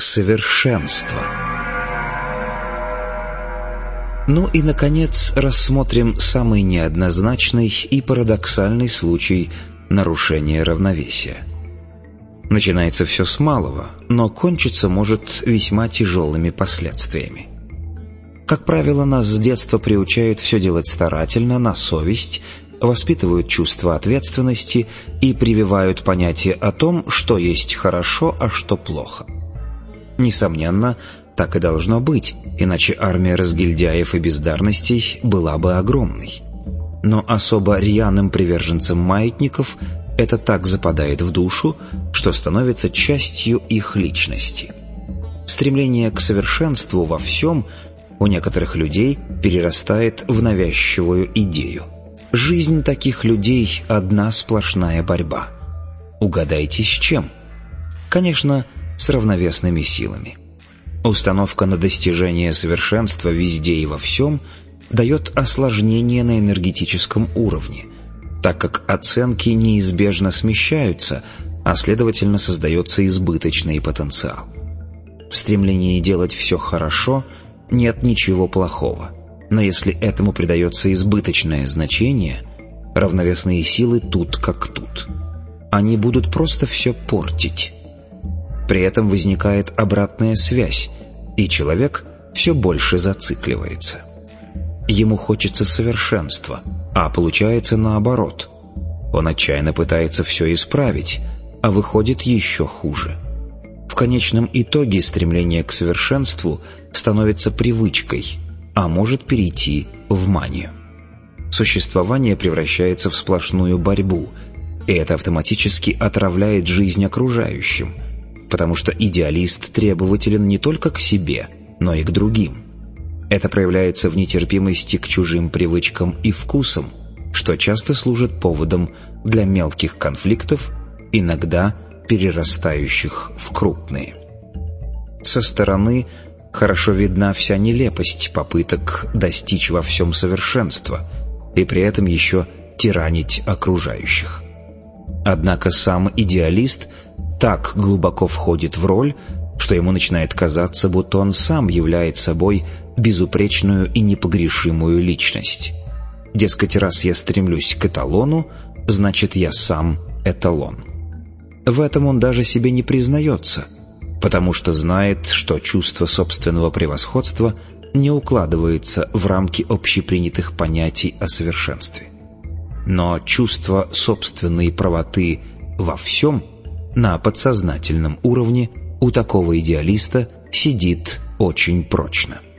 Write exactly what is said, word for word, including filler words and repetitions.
совершенство. Ну и, наконец, рассмотрим самый неоднозначный и парадоксальный случай нарушения равновесия. Начинается все с малого, но кончиться может весьма тяжелыми последствиями. Как правило, нас с детства приучают все делать старательно, на совесть, воспитывают чувство ответственности и прививают понятие о том, что есть хорошо, а что плохо. Несомненно, так и должно быть, иначе армия разгильдяев и бездарностей была бы огромной. Но особо рьяным приверженцам маятников это так западает в душу, что становится частью их личности. Стремление к совершенству во всем у некоторых людей перерастает в навязчивую идею. Жизнь таких людей – одна сплошная борьба. Угадайте, с чем? Конечно, с равновесными силами. Установка на достижение совершенства везде и во всем дает осложнение на энергетическом уровне, так как оценки неизбежно смещаются, а следовательно создается избыточный потенциал. В стремлении делать все хорошо нет ничего плохого, но если этому придается избыточное значение, равновесные силы тут как тут. Они будут просто все портить. При этом возникает обратная связь, и человек все больше зацикливается. Ему хочется совершенства, а получается наоборот. Он отчаянно пытается все исправить, а выходит еще хуже. В конечном итоге стремление к совершенству становится привычкой, а может перейти в манию. Существование превращается в сплошную борьбу, и это автоматически отравляет жизнь окружающим, потому что идеалист требователен не только к себе, но и к другим. Это проявляется в нетерпимости к чужим привычкам и вкусам, что часто служит поводом для мелких конфликтов, иногда перерастающих в крупные. Со стороны хорошо видна вся нелепость попыток достичь во всем совершенства и при этом еще тиранить окружающих. Однако сам идеалист так глубоко входит в роль, что ему начинает казаться, будто он сам является собой безупречную и непогрешимую личность. Дескать, раз я стремлюсь к эталону, значит, я сам эталон. В этом он даже себе не признается, потому что знает, что чувство собственного превосходства не укладывается в рамки общепринятых понятий о совершенстве. Но чувство собственной правоты во всем на подсознательном уровне у такого идеалиста сидит очень прочно.